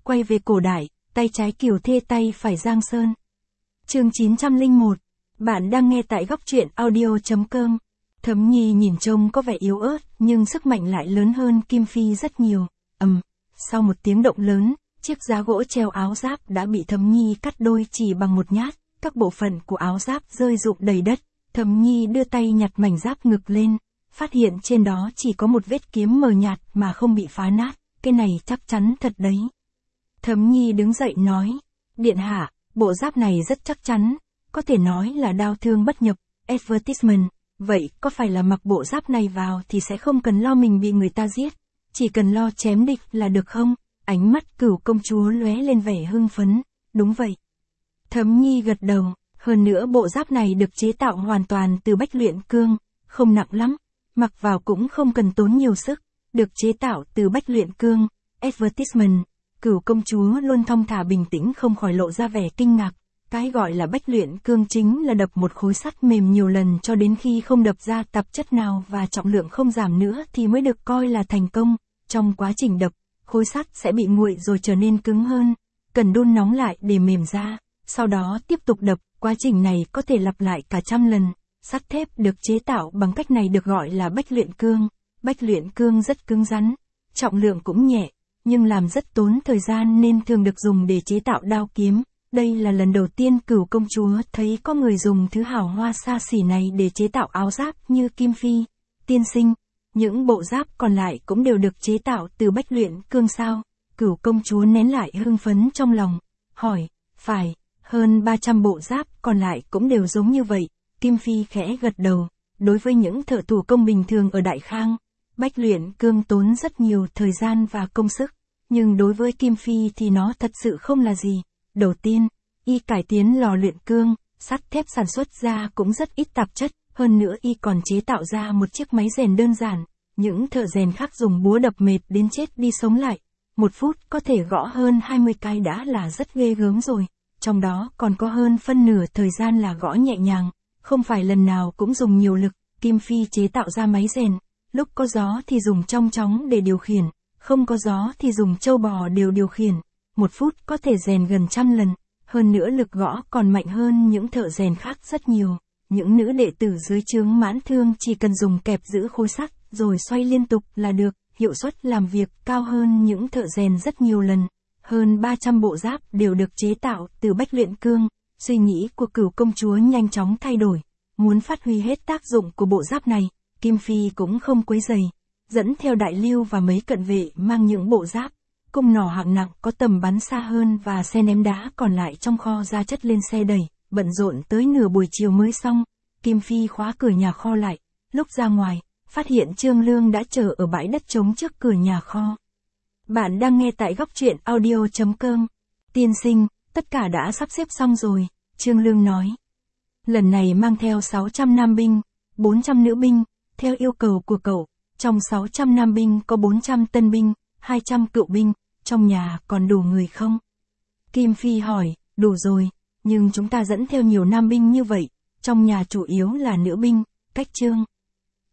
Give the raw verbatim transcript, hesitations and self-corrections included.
quay về cổ đại, tay trái Kiều Thê tay phải Giang Sơn. Chương chín trăm lẻ một. Bạn đang nghe tại góc truyện audio chấm com. Thấm Nhi nhìn trông có vẻ yếu ớt, nhưng sức mạnh lại lớn hơn Kim Phi rất nhiều. Ầm, um, sau một tiếng động lớn, chiếc giá gỗ treo áo giáp đã bị Thấm Nhi cắt đôi chỉ bằng một nhát, các bộ phận của áo giáp rơi rụng đầy đất. Thấm Nhi đưa tay nhặt mảnh giáp ngực lên, phát hiện trên đó chỉ có một vết kiếm mờ nhạt mà không bị phá nát, cái này chắc chắn thật đấy. Thấm Nhi đứng dậy nói, điện hạ, bộ giáp này rất chắc chắn, có thể nói là đao thương bất nhập, advertisement, vậy có phải là mặc bộ giáp này vào thì sẽ không cần lo mình bị người ta giết, chỉ cần lo chém địch là được không? Ánh mắt Cửu công chúa lóe lên vẻ hưng phấn, đúng vậy. Thấm Nhi gật đầu, hơn nữa bộ giáp này được chế tạo hoàn toàn từ bách luyện cương, không nặng lắm, mặc vào cũng không cần tốn nhiều sức, được chế tạo từ bách luyện cương, advertisement. Cửu công chúa luôn thong thả bình tĩnh không khỏi lộ ra vẻ kinh ngạc, cái gọi là bách luyện cương chính là đập một khối sắt mềm nhiều lần cho đến khi không đập ra tạp chất nào và trọng lượng không giảm nữa thì mới được coi là thành công. Trong quá trình đập, khối sắt sẽ bị nguội rồi trở nên cứng hơn, cần đun nóng lại để mềm ra, sau đó tiếp tục đập, quá trình này có thể lặp lại cả trăm lần. Sắt thép được chế tạo bằng cách này được gọi là bách luyện cương. Bách luyện cương rất cứng rắn, trọng lượng cũng nhẹ, nhưng làm rất tốn thời gian nên thường được dùng để chế tạo đao kiếm. Đây là lần đầu tiên Cửu công chúa thấy có người dùng thứ hào hoa xa xỉ này để chế tạo áo giáp như Kim Phi. Tiên sinh, những bộ giáp còn lại cũng đều được chế tạo từ bách luyện cương sao? Cửu công chúa nén lại hưng phấn trong lòng, hỏi, phải, hơn ba trăm bộ giáp còn lại cũng đều giống như vậy. Kim Phi khẽ gật đầu, đối với những thợ thủ công bình thường ở Đại Khang, bách luyện cương tốn rất nhiều thời gian và công sức, nhưng đối với Kim Phi thì nó thật sự không là gì. Đầu tiên, y cải tiến lò luyện cương, sắt thép sản xuất ra cũng rất ít tạp chất, hơn nữa y còn chế tạo ra một chiếc máy rèn đơn giản, những thợ rèn khác dùng búa đập mệt đến chết đi sống lại, một phút có thể gõ hơn hai mươi cái đã là rất ghê gớm rồi, trong đó còn có hơn phân nửa thời gian là gõ nhẹ nhàng, không phải lần nào cũng dùng nhiều lực. Kim Phi chế tạo ra máy rèn, lúc có gió thì dùng chong chóng để điều khiển, không có gió thì dùng trâu bò đều điều khiển, một phút có thể rèn gần trăm lần, hơn nữa lực gõ còn mạnh hơn những thợ rèn khác rất nhiều. Những nữ đệ tử dưới trướng Mãn Thương chỉ cần dùng kẹp giữ khối sắt rồi xoay liên tục là được, hiệu suất làm việc cao hơn những thợ rèn rất nhiều lần. Hơn ba trăm bộ giáp đều được chế tạo từ bách luyện cương, suy nghĩ của Cửu công chúa nhanh chóng thay đổi, muốn phát huy hết tác dụng của bộ giáp này. Kim Phi cũng không quấy rầy, dẫn theo Đại Lưu và mấy cận vệ mang những bộ giáp, cung nỏ hạng nặng có tầm bắn xa hơn và xe ném đá còn lại trong kho ra chất lên xe đẩy, bận rộn tới nửa buổi chiều mới xong. Kim Phi khóa cửa nhà kho lại, lúc ra ngoài, phát hiện Trương Lương đã chờ ở bãi đất trống trước cửa nhà kho. Bạn đang nghe tại góc truyện audio chấm com. Tiên sinh, tất cả đã sắp xếp xong rồi, Trương Lương nói. Lần này mang theo sáu trăm nam binh, bốn trăm nữ binh, theo yêu cầu của cậu, trong sáu trăm nam binh có bốn trăm tân binh, hai trăm cựu binh, trong nhà còn đủ người không? Kim Phi hỏi, đủ rồi, nhưng chúng ta dẫn theo nhiều nam binh như vậy, trong nhà chủ yếu là nữ binh, cách Trương